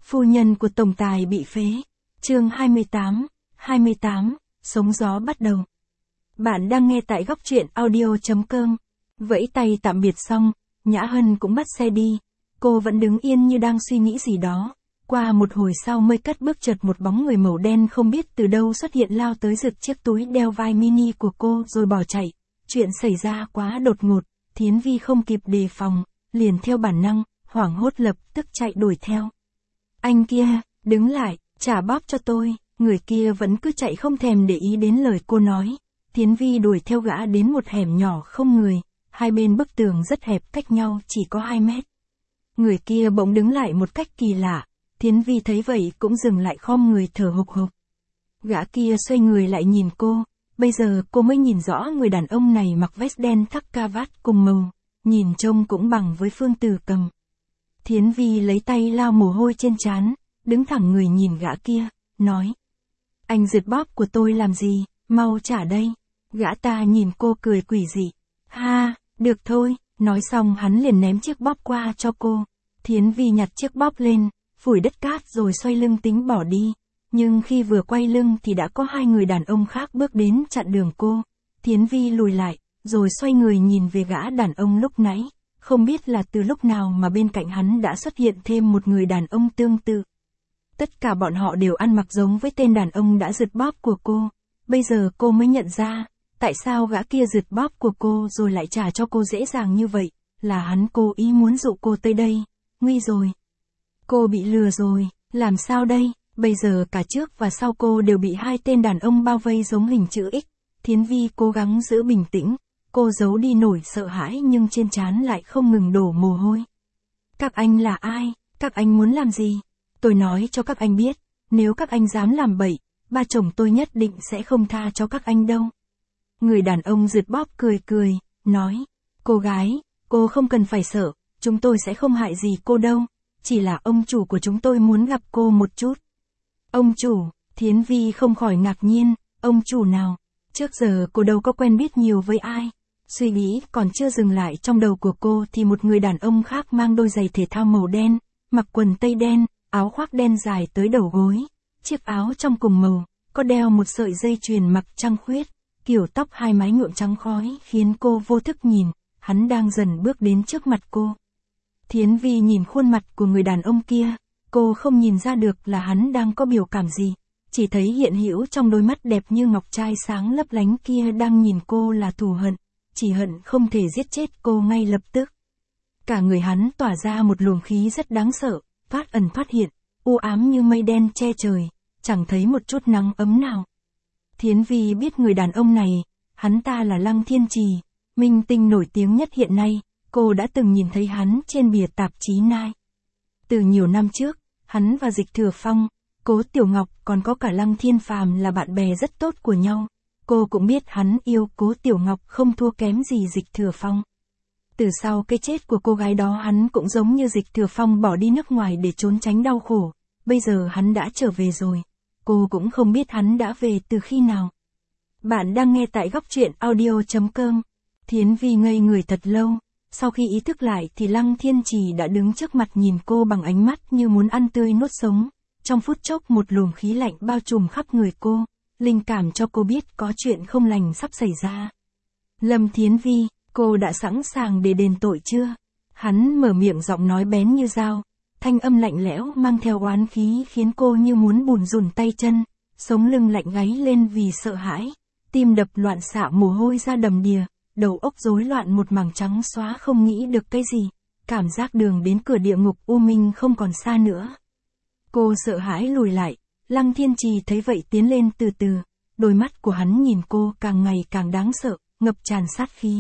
Phu nhân của tổng tài bị phế. Chương 28, Sống gió bắt đầu. Bạn đang nghe tại góc truyện audio.com. Vẫy tay tạm biệt xong, Nhã Hân cũng bắt xe đi. Cô vẫn đứng yên như đang suy nghĩ gì đó. Qua một hồi sau mới cất bước, chợt một bóng người màu đen không biết từ đâu xuất hiện, lao tới giật chiếc túi đeo vai mini của cô rồi bỏ chạy. Chuyện xảy ra quá đột ngột, Thiến Vi không kịp đề phòng, liền theo bản năng, hoảng hốt lập tức chạy đuổi theo. Anh kia, đứng lại, trả bóp cho tôi. Người kia vẫn cứ chạy không thèm để ý đến lời cô nói. Thiến Vi đuổi theo gã đến một hẻm nhỏ không người, hai bên bức tường rất hẹp, cách nhau chỉ có 2 mét. Người kia bỗng đứng lại một cách kỳ lạ, Thiến Vi thấy vậy cũng dừng lại, khom người thở hộc hộc. Gã kia xoay người lại nhìn cô, bây giờ cô mới nhìn rõ người đàn ông này mặc vest đen thắt cravat cùng màu, nhìn trông cũng bằng với Phương Tử Cầm. Thiến Vi lấy tay lau mồ hôi trên trán, đứng thẳng người nhìn gã kia, nói: Anh giật bóp của tôi làm gì, mau trả đây. Gã ta nhìn cô cười quỷ dị. Ha, được thôi, nói xong hắn liền ném chiếc bóp qua cho cô. Thiến Vi nhặt chiếc bóp lên, phủi đất cát rồi xoay lưng tính bỏ đi. Nhưng khi vừa quay lưng thì đã có 2 người đàn ông khác bước đến chặn đường cô. Thiến Vi lùi lại, rồi xoay người nhìn về gã đàn ông lúc nãy. Không biết là từ lúc nào mà bên cạnh hắn đã xuất hiện thêm một người đàn ông tương tự. Tất cả bọn họ đều ăn mặc giống với tên đàn ông đã giật bóp của cô. Bây giờ cô mới nhận ra, tại sao gã kia giật bóp của cô rồi lại trả cho cô dễ dàng như vậy, là hắn cố ý muốn dụ cô tới đây. Nguy rồi. Cô bị lừa rồi, làm sao đây? Bây giờ cả trước và sau cô đều bị 2 tên đàn ông bao vây giống hình chữ X. Thiến Vi cố gắng giữ bình tĩnh, cô giấu đi nỗi sợ hãi nhưng trên trán lại không ngừng đổ mồ hôi. Các anh là ai? Các anh muốn làm gì? Tôi nói cho các anh biết, nếu các anh dám làm bậy, ba chồng tôi nhất định sẽ không tha cho các anh đâu. Người đàn ông giật bóp cười cười, nói: Cô gái, cô không cần phải sợ, chúng tôi sẽ không hại gì cô đâu, chỉ là ông chủ của chúng tôi muốn gặp cô một chút. Ông chủ? Thiến Vi không khỏi ngạc nhiên, ông chủ nào? Trước giờ cô đâu có quen biết nhiều với ai. Suy nghĩ còn chưa dừng lại trong đầu của cô thì một người đàn ông khác mang đôi giày thể thao màu đen, mặc quần tây đen, áo khoác đen dài tới đầu gối, chiếc áo trong cùng màu, có đeo một sợi dây chuyền mặc trăng khuyết, kiểu tóc 2 mái nhuộm trắng khói khiến cô vô thức nhìn, hắn đang dần bước đến trước mặt cô. Thiến Vi nhìn khuôn mặt của người đàn ông kia, cô không nhìn ra được là hắn đang có biểu cảm gì, chỉ thấy hiện hữu trong đôi mắt đẹp như ngọc trai sáng lấp lánh kia đang nhìn cô là thù hận, chỉ hận không thể giết chết cô ngay lập tức. Cả người hắn tỏa ra một luồng khí rất đáng sợ, thoát ẩn thoát hiện, u ám như mây đen che trời, chẳng thấy một chút nắng ấm nào. Thiến Vi biết người đàn ông này, hắn ta là Lăng Thiên Trì, minh tinh nổi tiếng nhất hiện nay, cô đã từng nhìn thấy hắn trên bìa tạp chí Nine. Từ nhiều năm trước, hắn và Dịch Thừa Phong, Cố Tiểu Ngọc còn có cả Lăng Thiên Phàm là bạn bè rất tốt của nhau. Cô cũng biết hắn yêu Cố Tiểu Ngọc không thua kém gì Dịch Thừa Phong. Từ sau cái chết của cô gái đó hắn cũng giống như Dịch Thừa Phong bỏ đi nước ngoài để trốn tránh đau khổ. Bây giờ hắn đã trở về rồi. Cô cũng không biết hắn đã về từ khi nào. Bạn đang nghe tại góc truyện audio.com. Thiến Vi ngây người thật lâu. Sau khi ý thức lại thì Lăng Thiên Trì đã đứng trước mặt nhìn cô bằng ánh mắt như muốn ăn tươi nuốt sống. Trong phút chốc một luồng khí lạnh bao trùm khắp người cô. Linh cảm cho cô biết có chuyện không lành sắp xảy ra. Lâm Thiến Vi, cô đã sẵn sàng để đền tội chưa? Hắn mở miệng, giọng nói bén như dao. Thanh âm lạnh lẽo mang theo oán khí khiến cô như muốn bùn rùn tay chân. Sống lưng lạnh gáy lên vì sợ hãi. Tim đập loạn xạ, mồ hôi ra đầm đìa. Đầu óc rối loạn, một mảng trắng xóa, không nghĩ được cái gì. Cảm giác đường đến cửa địa ngục u minh không còn xa nữa. Cô sợ hãi lùi lại. Lăng Thiên Trì thấy vậy tiến lên từ từ. Đôi mắt của hắn nhìn cô càng ngày càng đáng sợ, ngập tràn sát khí.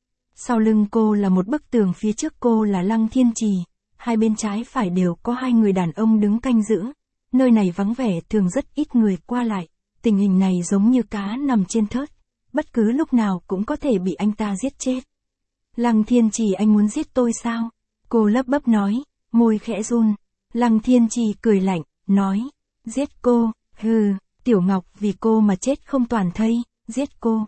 Sau lưng cô là một bức tường, phía trước cô là Lăng Thiên Trì. Hai bên trái phải đều có 2 người đàn ông đứng canh giữ. Nơi này vắng vẻ, thường rất ít người qua lại. Tình hình này giống như cá nằm trên thớt. Bất cứ lúc nào cũng có thể bị anh ta giết chết. Lăng Thiên Trì, anh muốn giết tôi sao? Cô lắp bắp nói, môi khẽ run. Lăng Thiên Trì cười lạnh, nói, giết cô, hừ, Tiểu Ngọc vì cô mà chết không toàn thây, giết cô.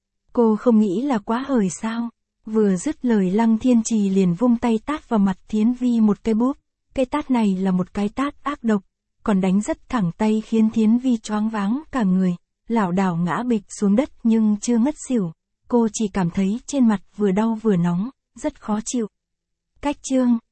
Cô không nghĩ là quá hời sao? Vừa dứt lời Lăng Thiên Trì liền vung tay tát vào mặt Thiến Vi một cái bốp. Cái tát này là một cái tát ác độc, còn đánh rất thẳng tay khiến Thiến Vi choáng váng cả người, lảo đảo ngã bịch xuống đất nhưng chưa ngất xỉu. Cô chỉ cảm thấy trên mặt vừa đau vừa nóng, rất khó chịu. Cách chương